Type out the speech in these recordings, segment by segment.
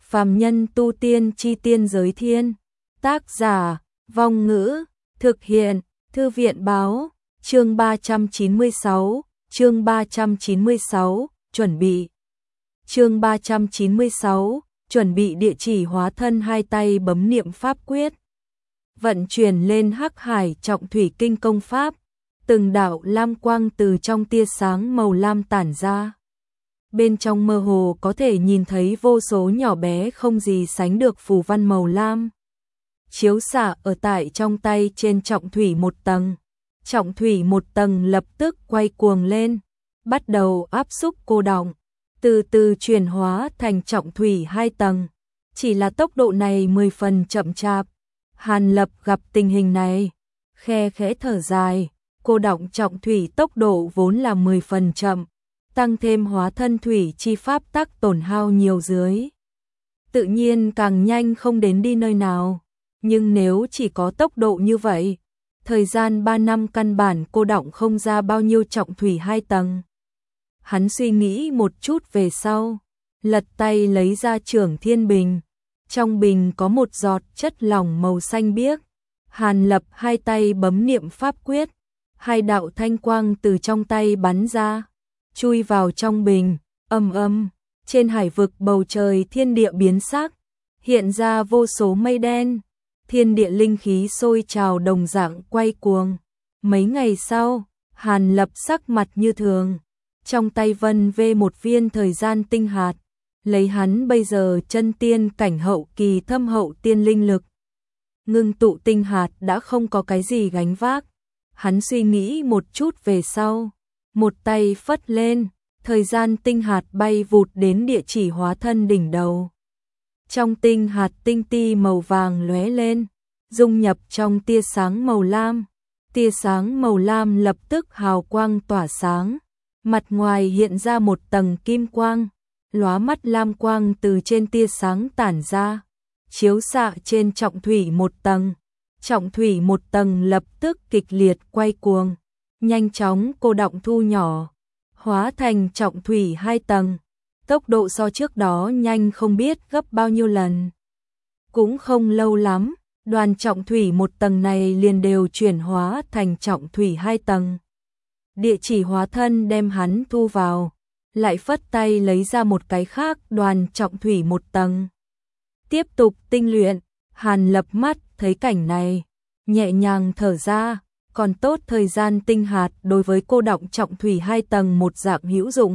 Phàm nhân tu tiên chi tiên giới thiên. Tác giả, Vong Ngữ, thực hiện, Thư viện báo, chương 396, chương 396, chuẩn bị. Chương 396, chuẩn bị địa chỉ hóa thân, hai tay bấm niệm pháp quyết. Vận chuyển lên Hắc Hải Trọng Thủy Kinh công pháp, từng đạo lam quang từ trong tia sáng màu lam tản ra. Bên trong mơ hồ có thể nhìn thấy vô số nhỏ bé không gì sánh được phù văn màu lam. Chiếu xạ ở tại trong tay trên trọng thủy một tầng. Trọng thủy một tầng lập tức quay cuồng lên, bắt đầu áp xúc cô đọng, từ từ chuyển hóa thành trọng thủy hai tầng. Chỉ là tốc độ này 10 phần chậm chạp. Hàn Lập gặp tình hình này, khe khẽ thở dài, cô đọng trọng thủy tốc độ vốn là 10 phần chậm, tăng thêm hóa thân thủy chi pháp tắc tổn hao nhiều dưới. Tự nhiên càng nhanh không đến đi nơi nào, nhưng nếu chỉ có tốc độ như vậy, thời gian 3 năm căn bản cô đọng không ra bao nhiêu trọng thủy hai tầng. Hắn suy nghĩ một chút về sau, lật tay lấy ra Trưởng Thiên Bình. Trong bình có một giọt chất lỏng màu xanh biếc. Hàn Lập hai tay bấm niệm pháp quyết, hai đạo thanh quang từ trong tay bắn ra, chui vào trong bình. Ầm ầm, trên hải vực bầu trời thiên địa biến sắc, hiện ra vô số mây đen, thiên địa linh khí sôi trào đồng dạng quay cuồng. Mấy ngày sau, Hàn Lập sắc mặt như thường, trong tay vân vê một viên thời gian tinh hạt. Lấy hắn bây giờ chân tiên cảnh hậu kỳ thâm hậu tiên linh lực, ngưng tụ tinh hạt đã không có cái gì gánh vác. Hắn suy nghĩ một chút về sau, một tay phất lên, thời gian tinh hạt bay vụt đến địa chỉ hóa thân đỉnh đầu. Trong tinh hạt tinh ti màu vàng lóe lên, dung nhập trong tia sáng màu lam. Tia sáng màu lam lập tức hào quang tỏa sáng, mặt ngoài hiện ra một tầng kim quang. Lóa mắt lam quang từ trên tia sáng tản ra, chiếu xạ trên trọng thủy một tầng. Trọng thủy một tầng lập tức kịch liệt quay cuồng, nhanh chóng cô đọng thu nhỏ, hóa thành trọng thủy hai tầng. Tốc độ so trước đó nhanh không biết gấp bao nhiêu lần. Cũng không lâu lắm, đoàn trọng thủy một tầng này liền đều chuyển hóa thành trọng thủy hai tầng. Địa chỉ hóa thân đem hắn thu vào, lại phất tay lấy ra một cái khác đoàn trọng thủy một tầng. Tiếp tục tinh luyện. Hàn Lập mắt thấy cảnh này, nhẹ nhàng thở ra, còn tốt thời gian tinh hạt đối với cô đọng trọng thủy hai tầng một dạng hữu dụng.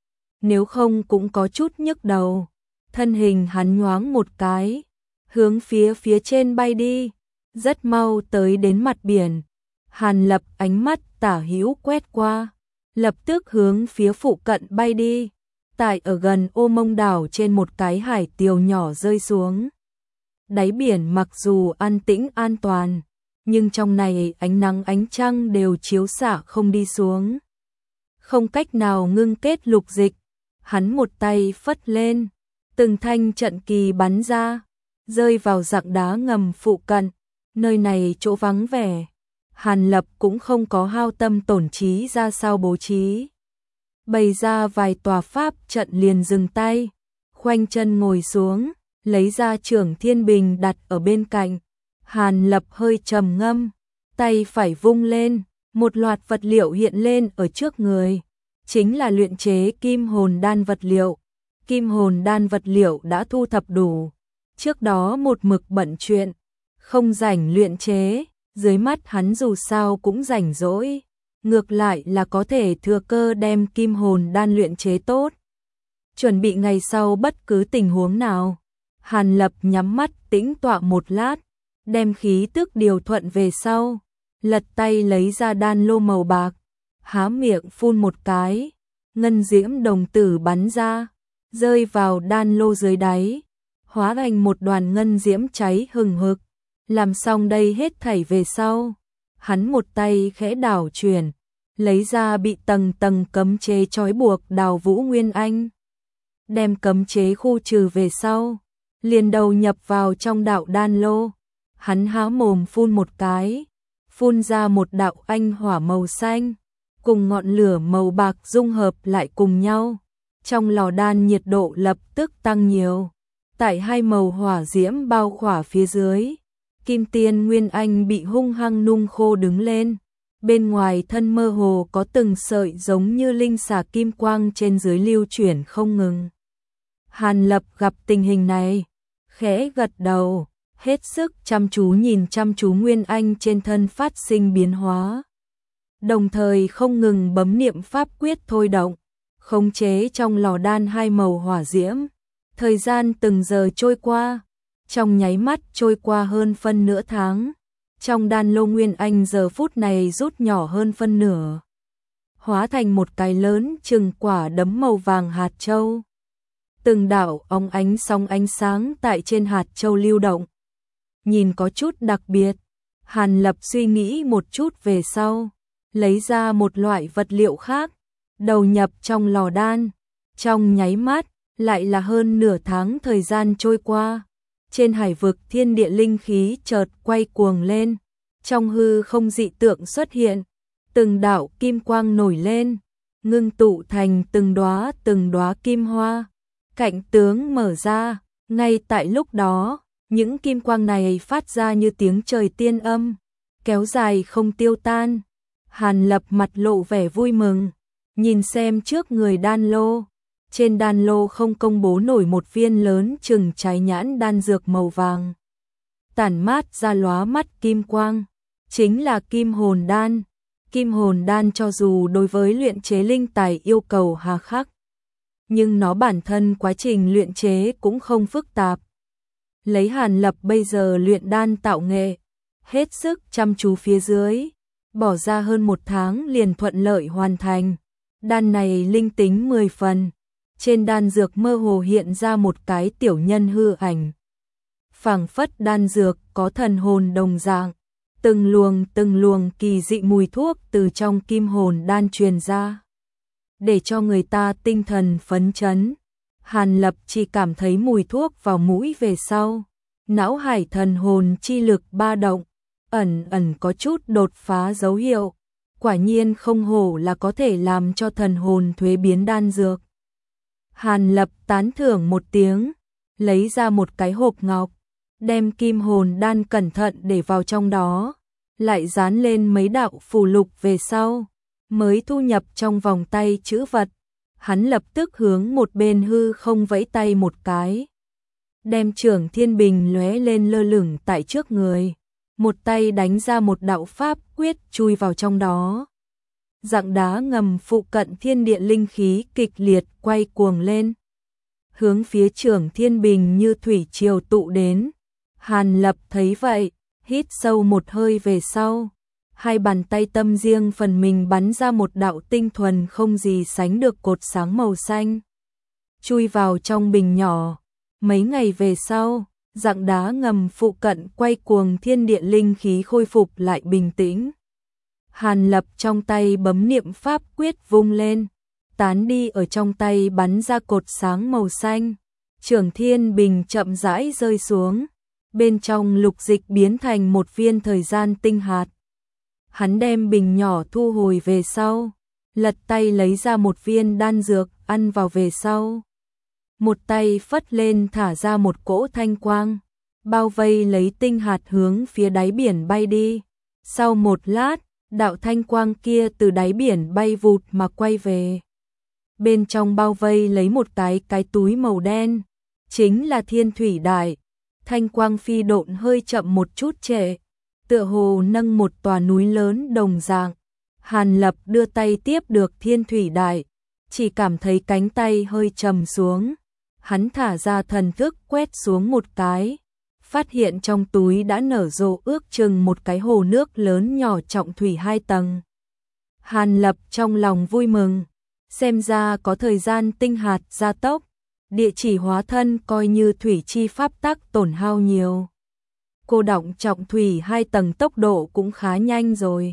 Nếu không cũng có chút nhức đầu. Thân hình hắn nhoáng một cái, hướng phía trên bay đi, rất mau tới đến mặt biển. Hàn Lập ánh mắt tả hữu quét qua, lập tức hướng phía phụ cận bay đi, tại ở gần Ô Mông đảo trên một cái hải tiều nhỏ rơi xuống. Đáy biển mặc dù an tĩnh an toàn, nhưng trong này ánh nắng ánh trăng đều chiếu xạ không đi xuống. Không cách nào ngưng kết lục dịch, hắn một tay phất lên, từng thanh trận kỳ bắn ra, rơi vào rặng đá ngầm phụ cận. Nơi này chỗ vắng vẻ, Hàn Lập cũng không có hao tâm tổn trí ra sao bố trí. Bày ra vài tòa pháp trận liền dừng tay, khoanh chân ngồi xuống, lấy ra Trưởng Thiên Bình đặt ở bên cạnh. Hàn Lập hơi trầm ngâm, tay phải vung lên, một loạt vật liệu hiện lên ở trước người. Chính là luyện chế kim hồn đan vật liệu. Kim hồn đan vật liệu đã thu thập đủ. Trước đó một mực bận chuyện, không rảnh luyện chế. Dưới mắt hắn dù sao cũng rảnh rỗi, ngược lại là có thể thừa cơ đem kim hồn đan luyện chế tốt. Chuẩn bị ngày sau bất cứ tình huống nào. Hàn Lập nhắm mắt tĩnh tọa một lát, đem khí tức điều thuận về sau, lật tay lấy ra đan lô màu bạc, há miệng phun một cái, ngân diễm đồng tử bắn ra, rơi vào đan lô dưới đáy, hóa thành một đoàn ngân diễm cháy hừng hực. Làm xong đây hết thảy về sau, hắn một tay khẽ đảo chuyển, lấy ra bị tầng tầng cấm chế trói buộc Đào Vũ Nguyên Anh. Đem cấm chế khu trừ về sau, liền đầu nhập vào trong đạo đan lô. Hắn há mồm phun một cái, phun ra một đạo anh hỏa màu xanh, cùng ngọn lửa màu bạc dung hợp lại cùng nhau. Trong lò đan nhiệt độ lập tức tăng nhiều. Tại hai màu hỏa diễm bao khỏa phía dưới, Kim Tiên Nguyên Anh bị hung hăng nung khô đứng lên. Bên ngoài thân mơ hồ có từng sợi giống như linh xà kim quang trên dưới lưu chuyển không ngừng. Hàn Lập gặp tình hình này, khẽ gật đầu, hết sức chăm chú nhìn chăm chú Nguyên Anh trên thân phát sinh biến hóa. Đồng thời không ngừng bấm niệm pháp quyết thôi động, khống chế trong lò đan hai màu hỏa diễm. Thời gian từng giờ trôi qua, trong nháy mắt trôi qua hơn phân nửa tháng. Trong đan lô Nguyên Anh giờ phút này rút nhỏ hơn phân nửa, hóa thành một cái lớn chừng quả đấm màu vàng hạt châu. Từng đạo óng ánh sóng ánh sáng tại trên hạt châu lưu động, nhìn có chút đặc biệt. Hàn Lập suy nghĩ một chút về sau, lấy ra một loại vật liệu khác, đầu nhập trong lò đan. Trong nháy mắt, lại là hơn nửa tháng thời gian trôi qua. Trên hải vực thiên địa linh khí chợt quay cuồng lên, trong hư không dị tượng xuất hiện, từng đạo kim quang nổi lên, ngưng tụ thành từng đóa kim hoa. Cảnh tướng mở ra, ngay tại lúc đó, những kim quang này phát ra như tiếng trời tiên âm, kéo dài không tiêu tan. Hàn Lập mặt lộ vẻ vui mừng, nhìn xem trước người đan lô. Trên đan lô không công bố nổi một viên lớn chừng trái nhãn đan dược màu vàng, tản mát ra lóa mắt kim quang, chính là kim hồn đan. Kim hồn đan cho dù đối với luyện chế linh tài yêu cầu hà khắc, nhưng nó bản thân quá trình luyện chế cũng không phức tạp. Lấy Hàn Lập bây giờ luyện đan tạo nghệ, hết sức chăm chú phía dưới, bỏ ra hơn một tháng liền thuận lợi hoàn thành. Đan này linh tính 10 phần. Trên đan dược mơ hồ hiện ra một cái tiểu nhân hư ảnh. Phảng phất đan dược có thần hồn đồng dạng, từng luồng kỳ dị mùi thuốc từ trong kim hồn đan truyền ra, để cho người ta tinh thần phấn chấn. Hàn Lập chỉ cảm thấy mùi thuốc vào mũi về sau, não hải thần hồn chi lực ba động, ẩn có chút đột phá dấu hiệu. Quả nhiên không hổ là có thể làm cho thần hồn thuế biến đan dược. Hàn Lập tán thưởng một tiếng, lấy ra một cái hộp ngọc, đem kim hồn đan cẩn thận để vào trong đó, lại dán lên mấy đạo phù lục về sau, mới thu nhập trong vòng tay chữ vật. Hắn lập tức hướng một bên hư không vẫy tay một cái, đem Trưởng Thiên Bình lóe lên lơ lửng tại trước người, một tay đánh ra một đạo pháp quyết chui vào trong đó. Dạng đá ngầm phụ cận thiên địa linh khí kịch liệt quay cuồng lên, hướng phía Trưởng Thiên Bình như thủy triều tụ đến. Hàn Lập thấy vậy, hít sâu một hơi về sau, hai bàn tay tâm riêng phần mình bắn ra một đạo tinh thuần không gì sánh được cột sáng màu xanh, chui vào trong bình nhỏ. Mấy ngày về sau, dạng đá ngầm phụ cận quay cuồng thiên địa linh khí khôi phục lại bình tĩnh. Hàn Lập trong tay bấm niệm pháp quyết vung lên, tán đi ở trong tay bắn ra cột sáng màu xanh. Trưởng Thiên Bình chậm rãi rơi xuống, bên trong lục dịch biến thành một viên thời gian tinh hạt. Hắn đem bình nhỏ thu hồi về sau, lật tay lấy ra một viên đan dược ăn vào về sau. Một tay phất lên thả ra một cỗ thanh quang, bao vây lấy tinh hạt hướng phía đáy biển bay đi. Sau một lát, đạo thanh quang kia từ đáy biển bay vụt mà quay về. Bên trong bao vây lấy một cái túi màu đen, chính là thiên thủy đại. Thanh quang phi độn hơi chậm một chút trễ, tựa hồ nâng một tòa núi lớn đồng dạng. Hàn Lập đưa tay tiếp được thiên thủy đại, chỉ cảm thấy cánh tay hơi trầm xuống. Hắn thả ra thần thức quét xuống một cái, phát hiện trong túi đã nở rộ ước chừng một cái hồ nước lớn nhỏ trọng thủy 2 tầng. Hàn Lập trong lòng vui mừng, xem ra có thời gian tinh hạt gia tốc, địa chỉ hóa thân coi như thủy chi pháp tắc tổn hao nhiều. Cô động trọng thủy 2 tầng tốc độ cũng khá nhanh rồi.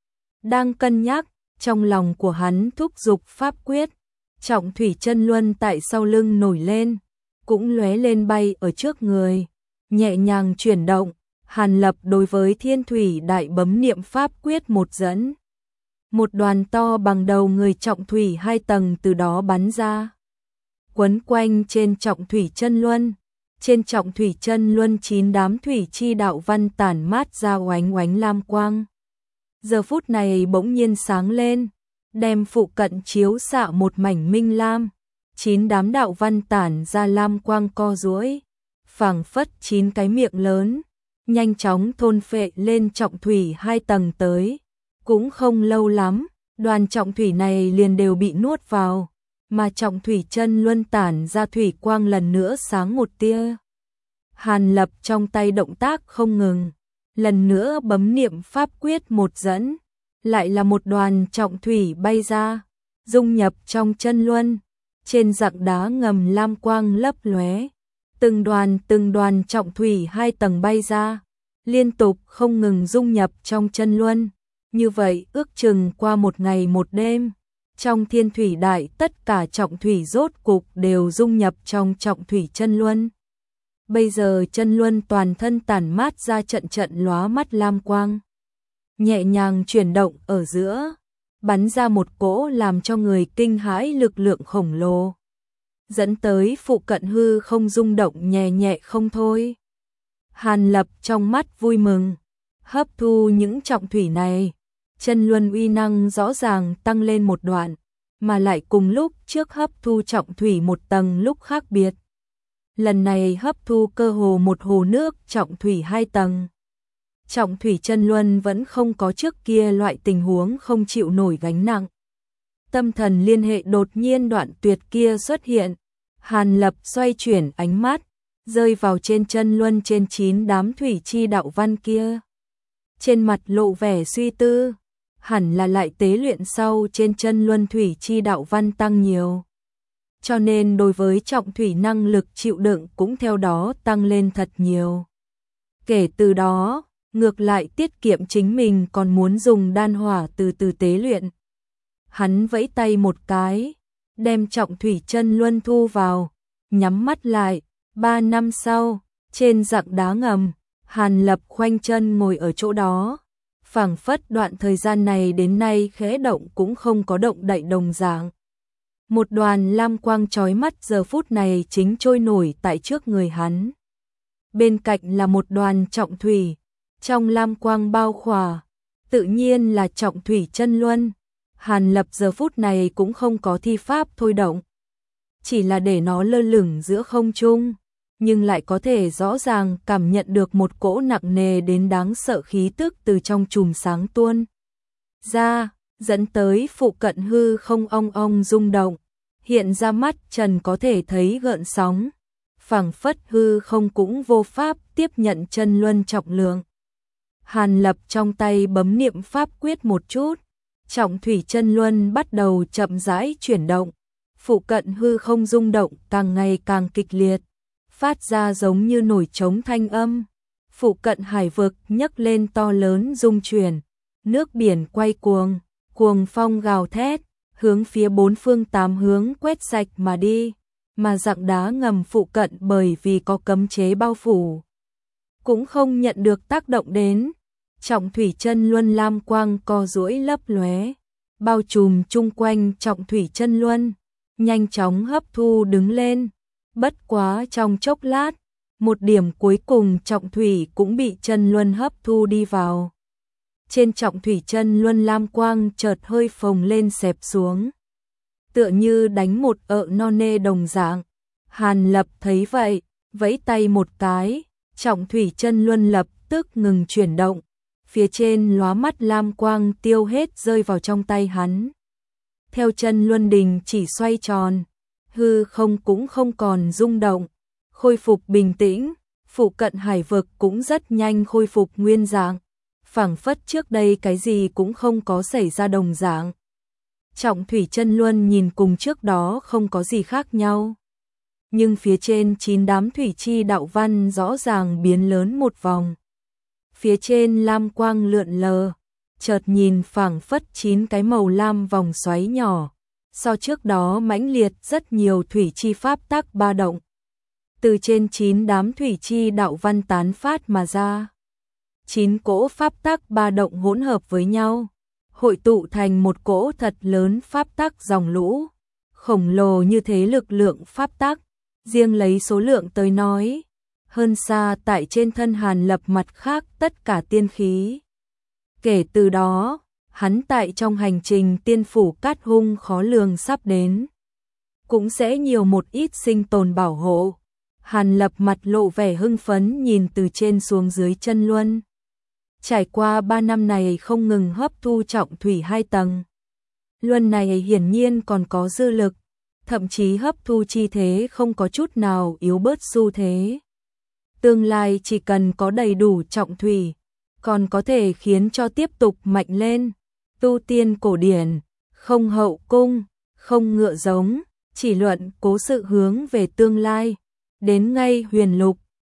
Đang cân nhắc, trong lòng của hắn thúc giục pháp quyết, trọng thủy chân luân tại sau lưng nổi lên, cũng lóe lên bay ở trước người, nhẹ nhàng chuyển động. Hàn Lập đối với thiên thủy đại bấm niệm pháp quyết một dẫn, một đoàn to bằng đầu người trọng thủy 2 tầng từ đó bắn ra, quấn quanh trên trọng thủy chân luân. Trên trọng thủy chân luân 9 đám thủy chi đạo văn tản mát ra oánh oánh lam quang. Giờ phút này bỗng nhiên sáng lên, đem phụ cận chiếu xạ một mảnh minh lam. 9 đám đạo văn tản ra lam quang co duỗi, phảng phất 9 cái miệng lớn, nhanh chóng thôn phệ lên trọng thủy 2 tầng tới. Cũng không lâu lắm, đoàn trọng thủy này liền đều bị nuốt vào, mà trọng thủy chân luân tản ra thủy quang lần nữa sáng một tia. Hàn Lập trong tay động tác không ngừng, lần nữa bấm niệm pháp quyết một dẫn, lại là một đoàn trọng thủy bay ra, dung nhập trong chân luân. Trên dạng đá ngầm lam quang lấp lóe, từng đoàn trọng thủy 2 tầng bay ra, liên tục không ngừng dung nhập trong chân luân. Như vậy ước chừng qua một ngày một đêm, trong thiên thủy đại tất cả trọng thủy rốt cục đều dung nhập trong trọng thủy chân luân. Bây giờ chân luân toàn thân tản mát ra trận trận lóa mắt lam quang, nhẹ nhàng chuyển động ở giữa, bắn ra một cỗ làm cho người kinh hãi lực lượng khổng lồ, dẫn tới phụ cận hư không rung động nhẹ nhẹ không thôi. Hàn Lập trong mắt vui mừng, hấp thu những trọng thủy này, chân luân uy năng rõ ràng tăng lên một đoạn, mà lại cùng lúc trước hấp thu trọng thủy một tầng lúc khác biệt. Lần này hấp thu cơ hồ một hồ nước trọng thủy 2 tầng. Trọng thủy chân luân vẫn không có trước kia loại tình huống không chịu nổi gánh nặng. Tâm thần liên hệ đột nhiên đoạn tuyệt kia xuất hiện. Hàn Lập xoay chuyển ánh mắt, rơi vào trên chân luân trên 9 đám thủy chi đạo văn kia. Trên mặt lộ vẻ suy tư, hẳn là lại tế luyện sau trên chân luân thủy chi đạo văn tăng nhiều. Cho nên đối với trọng thủy năng lực chịu đựng cũng theo đó tăng lên thật nhiều. Kể từ đó, ngược lại tiết kiệm chính mình còn muốn dùng đan hỏa từ từ tế luyện. Hắn vẫy tay một cái, đem trọng thủy chân luân thu vào, nhắm mắt lại. 3 năm sau, trên dạng đá ngầm, Hàn Lập khoanh chân ngồi ở chỗ đó, phảng phất đoạn thời gian này đến nay khẽ động cũng không có động đậy đồng dạng. Một đoàn lam quang chói mắt giờ phút này chính trôi nổi tại trước người hắn. Bên cạnh là một đoàn trọng thủy, trong lam quang bao khỏa, tự nhiên là trọng thủy chân luân. Hàn Lập giờ phút này cũng không có thi pháp thôi động, chỉ là để nó lơ lửng giữa không trung, nhưng lại có thể rõ ràng cảm nhận được một cỗ nặng nề đến đáng sợ khí tức từ trong chùm sáng tuôn ra, dẫn tới phụ cận hư không ong ong rung động, hiện ra mắt trần có thể thấy gợn sóng, phảng phất hư không cũng vô pháp tiếp nhận chân luân trọng lượng. Hàn Lập trong tay bấm niệm pháp quyết một chút, trọng thủy chân luân bắt đầu chậm rãi chuyển động, phụ cận hư không rung động càng ngày càng kịch liệt, phát ra giống như nổi trống thanh âm. Phụ cận hải vực nhấc lên to lớn rung chuyển, nước biển quay cuồng, cuồng phong gào thét, hướng phía 4 phương 8 hướng quét sạch mà đi, mà dạng đá ngầm phụ cận bởi vì có cấm chế bao phủ, cũng không nhận được tác động đến. Trọng thủy chân luân lam quang co duỗi lấp lóe, bao trùm chung quanh trọng thủy chân luân, nhanh chóng hấp thu đứng lên. Bất quá trong chốc lát, một điểm cuối cùng trọng thủy cũng bị chân luân hấp thu đi vào. Trên trọng thủy chân luân lam quang chợt hơi phồng lên xẹp xuống, tựa như đánh một ợ non nê đồng dạng. Hàn Lập thấy vậy, vẫy tay một cái, trọng thủy chân luân lập tức ngừng chuyển động, phía trên lóa mắt lam quang tiêu hết rơi vào trong tay hắn. Theo chân luân đình chỉ xoay tròn, hư không cũng không còn rung động, khôi phục bình tĩnh, phụ cận hải vực cũng rất nhanh khôi phục nguyên dạng, phảng phất trước đây cái gì cũng không có xảy ra đồng dạng. Trọng thủy chân luân nhìn cùng trước đó không có gì khác nhau, nhưng phía trên 9 đám thủy chi đạo văn rõ ràng biến lớn một vòng. Phía trên lam quang lượn lờ, chợt nhìn phảng phất 9 cái màu lam vòng xoáy nhỏ, so trước đó mãnh liệt rất nhiều thủy chi pháp tắc ba động. Từ trên 9 đám thủy chi đạo văn tán phát mà ra. 9 cỗ pháp tắc ba động hỗn hợp với nhau, hội tụ thành một cỗ thật lớn pháp tắc dòng lũ, khổng lồ như thế lực lượng pháp tắc, Riêng lấy số lượng tới nói, hơn xa tại trên thân Hàn Lập mặt khác tất cả tiên khí. Kể từ đó, hắn tại trong hành trình tiên phủ cát hung khó lường sắp đến, cũng sẽ nhiều một ít sinh tồn bảo hộ. Hàn Lập mặt lộ vẻ hưng phấn nhìn từ trên xuống dưới chân luân. Trải qua 3 năm này không ngừng hấp thu trọng thủy 2 tầng. Luân này hiển nhiên còn có dư lực, thậm chí hấp thu chi thế không có chút nào yếu bớt xu thế. Tương lai chỉ cần có đầy đủ trọng thủy, còn có thể khiến cho tiếp tục mạnh lên. Tu tiên cổ điển, không hậu cung, không ngựa giống, chỉ luận cố sự hướng về tương lai. Đến ngay huyền lục,